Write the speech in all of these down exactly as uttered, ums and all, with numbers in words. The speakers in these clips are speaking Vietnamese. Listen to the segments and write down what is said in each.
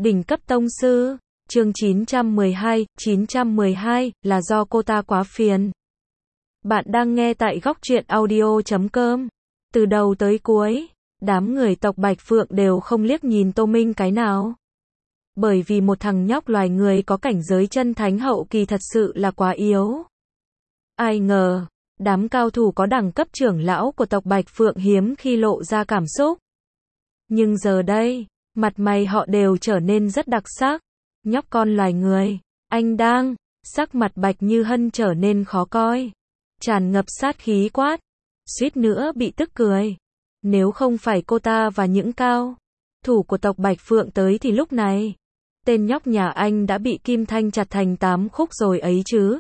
Đỉnh cấp tông sư, chương chín trăm mười hai, chín trăm mười hai, là do cô ta quá phiền. Bạn đang nghe tại góc truyện audio chấm com. Từ đầu tới cuối, đám người tộc Bạch Phượng đều không liếc nhìn Tô Minh cái nào. Bởi vì một thằng nhóc loài người có cảnh giới chân thánh hậu kỳ thật sự là quá yếu. Ai ngờ, đám cao thủ có đẳng cấp trưởng lão của tộc Bạch Phượng hiếm khi lộ ra cảm xúc. Nhưng giờ đây, mặt mày họ đều trở nên rất đặc sắc. Nhóc con loài người, anh đang, sắc mặt Bạch Như Hân trở nên khó coi. Tràn ngập sát khí quát, suýt nữa bị tức cười. Nếu không phải cô ta và những cao thủ của tộc Bạch Phượng tới thì lúc này, tên nhóc nhà anh đã bị Kim Thanh chặt thành tám khúc rồi ấy chứ.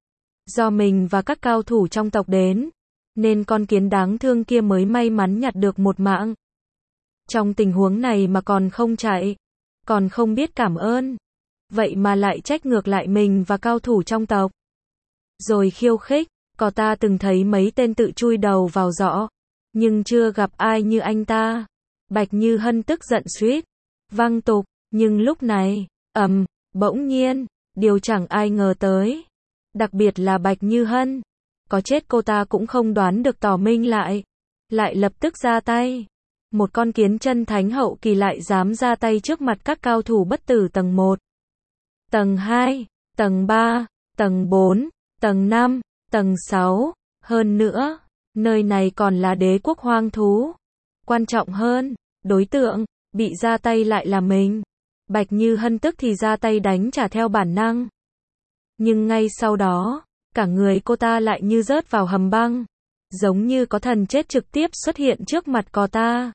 Do mình và các cao thủ trong tộc đến, nên con kiến đáng thương kia mới may mắn nhặt được một mạng. Trong tình huống này mà còn không chạy, còn không biết cảm ơn, vậy mà lại trách ngược lại mình và cao thủ trong tộc. Rồi khiêu khích, có ta từng thấy mấy tên tự chui đầu vào giỏ, nhưng chưa gặp ai như anh ta. Bạch Như Hân tức giận suýt văng tục, nhưng lúc này, ầm, bỗng nhiên, điều chẳng ai ngờ tới. Đặc biệt là Bạch Như Hân, có chết cô ta cũng không đoán được tỏ minh lại, lại lập tức ra tay. Một con kiến chân thánh hậu kỳ lại dám ra tay trước mặt các cao thủ bất tử tầng một, tầng hai, tầng ba, tầng bốn, tầng năm, tầng sáu. Hơn nữa, nơi này còn là đế quốc hoang thú. Quan trọng hơn, đối tượng bị ra tay lại là mình. Bạch Như Hân tức thì ra tay đánh trả theo bản năng. Nhưng ngay sau đó, cả người cô ta lại như rớt vào hầm băng, giống như có thần chết trực tiếp xuất hiện trước mặt cô ta.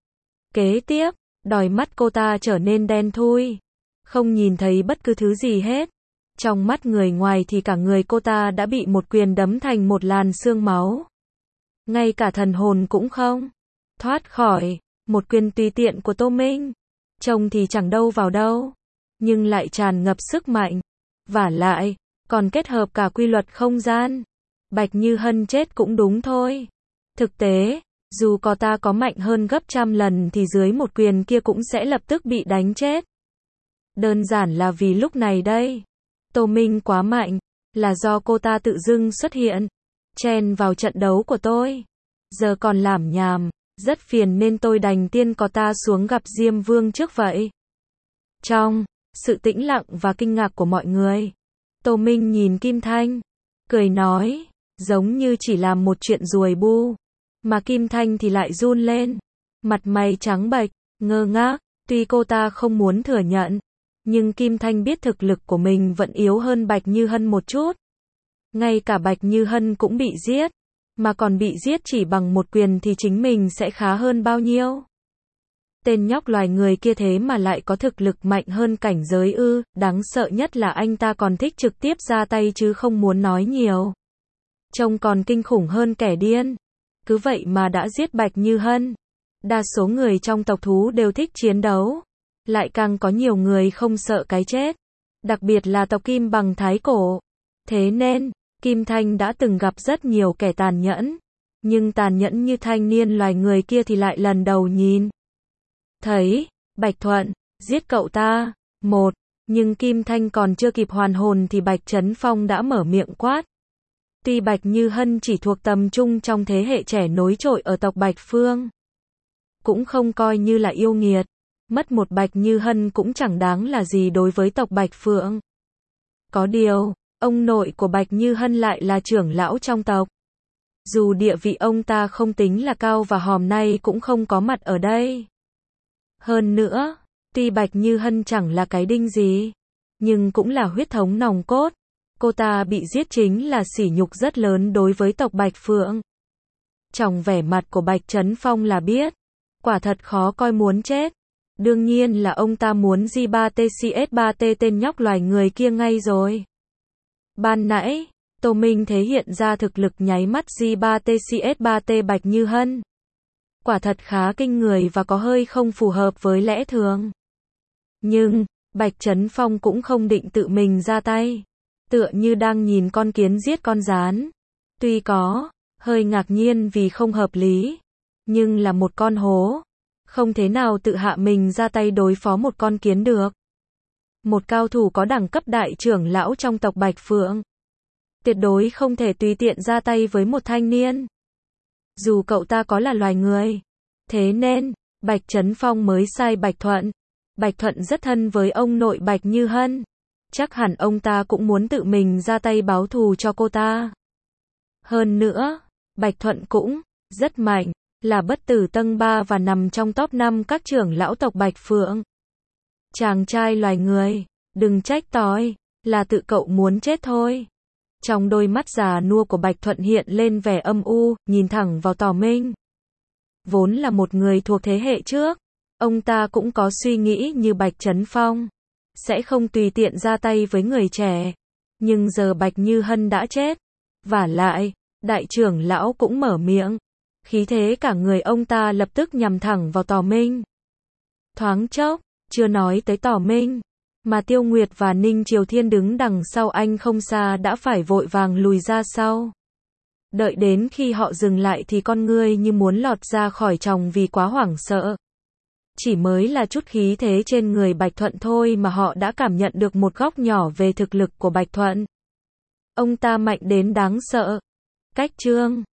Kế tiếp, đôi mắt cô ta trở nên đen thui, không nhìn thấy bất cứ thứ gì hết. Trong mắt người ngoài thì cả người cô ta đã bị một quyền đấm thành một làn sương máu. Ngay cả thần hồn cũng không thoát khỏi. Một quyền tùy tiện của Tô Minh, trông thì chẳng đâu vào đâu, nhưng lại tràn ngập sức mạnh. Vả lại, còn kết hợp cả quy luật không gian. Bạch Như Hân chết cũng đúng thôi. Thực tế, dù cô ta có mạnh hơn gấp trăm lần thì dưới một quyền kia cũng sẽ lập tức bị đánh chết. Đơn giản là vì lúc này đây, Tô Minh quá mạnh, là do cô ta tự dưng xuất hiện, chen vào trận đấu của tôi. Giờ còn làm nhảm, rất phiền nên tôi đành tiên cô ta xuống gặp Diêm Vương trước vậy. Trong sự tĩnh lặng và kinh ngạc của mọi người, Tô Minh nhìn Kim Thanh, cười nói, giống như chỉ làm một chuyện ruồi bu. Mà Kim Thanh thì lại run lên, mặt mày trắng bệch, ngơ ngác. Tuy cô ta không muốn thừa nhận, nhưng Kim Thanh biết thực lực của mình vẫn yếu hơn Bạch Như Hân một chút. Ngay cả Bạch Như Hân cũng bị giết, mà còn bị giết chỉ bằng một quyền thì chính mình sẽ khá hơn bao nhiêu. Tên nhóc loài người kia thế mà lại có thực lực mạnh hơn cảnh giới ư. Đáng sợ nhất là anh ta còn thích trực tiếp ra tay chứ không muốn nói nhiều. Trông còn kinh khủng hơn kẻ điên. Cứ vậy mà đã giết Bạch Như Hân. Đa số người trong tộc thú đều thích chiến đấu, lại càng có nhiều người không sợ cái chết, đặc biệt là tộc Kim bằng thái cổ. Thế nên, Kim Thanh đã từng gặp rất nhiều kẻ tàn nhẫn, nhưng tàn nhẫn như thanh niên loài người kia thì lại lần đầu nhìn thấy. Bạch Thuận, giết cậu ta. Một, nhưng Kim Thanh còn chưa kịp hoàn hồn thì Bạch Trấn Phong đã mở miệng quát. Tuy Bạch Như Hân chỉ thuộc tầm trung trong thế hệ trẻ nối trội ở tộc Bạch Phương, cũng không coi như là yêu nghiệt. Mất một Bạch Như Hân cũng chẳng đáng là gì đối với tộc Bạch Phượng. Có điều, ông nội của Bạch Như Hân lại là trưởng lão trong tộc. Dù địa vị ông ta không tính là cao và hôm nay cũng không có mặt ở đây. Hơn nữa, tuy Bạch Như Hân chẳng là cái đinh gì, nhưng cũng là huyết thống nòng cốt. Cô ta bị giết chính là sỉ nhục rất lớn đối với tộc Bạch Phượng. Trong vẻ mặt của Bạch Trấn Phong là biết, quả thật khó coi muốn chết. Đương nhiên là ông ta muốn G ba T C S ba T tên nhóc loài người kia ngay rồi. Ban nãy, Tô Minh thể hiện ra thực lực nháy mắt G ba T C S ba T Bạch Như Hân. Quả thật khá kinh người và có hơi không phù hợp với lẽ thường. Nhưng, Bạch Trấn Phong cũng không định tự mình ra tay. Tựa như đang nhìn con kiến giết con gián. Tuy có hơi ngạc nhiên vì không hợp lý, nhưng là một con hố. không thế nào tự hạ mình ra tay đối phó một con kiến được. Một cao thủ có đẳng cấp đại trưởng lão trong tộc Bạch Phượng. Tuyệt đối không thể tùy tiện ra tay với một thanh niên. Dù cậu ta có là loài người. Thế nên, Bạch Chấn Phong mới sai Bạch Thuận. Bạch Thuận rất thân với ông nội Bạch Như Hân. Chắc hẳn ông ta cũng muốn tự mình ra tay báo thù cho cô ta. Hơn nữa, Bạch Thuận cũng rất mạnh, là bất tử tầng ba và nằm trong top năm các trưởng lão tộc Bạch Phượng. Chàng trai loài người, đừng trách tôi, là tự cậu muốn chết thôi. Trong đôi mắt già nua của Bạch Thuận hiện lên vẻ âm u, nhìn thẳng vào Tỏ Minh. Vốn là một người thuộc thế hệ trước, ông ta cũng có suy nghĩ như Bạch Chấn Phong, sẽ không tùy tiện ra tay với người trẻ. Nhưng giờ Bạch Như Hân đã chết, vả lại, đại trưởng lão cũng mở miệng. Khí thế cả người ông ta lập tức nhằm thẳng vào Tỏ Minh. Thoáng chốc, chưa nói tới Tỏ Minh, mà Tiêu Nguyệt và Ninh Triều Thiên đứng đằng sau anh không xa đã phải vội vàng lùi ra sau. Đợi đến khi họ dừng lại thì con ngươi như muốn lọt ra khỏi tròng vì quá hoảng sợ. Chỉ mới là chút khí thế trên người Bạch Thuận thôi mà họ đã cảm nhận được một góc nhỏ về thực lực của Bạch Thuận. Ông ta mạnh đến đáng sợ. Cách chương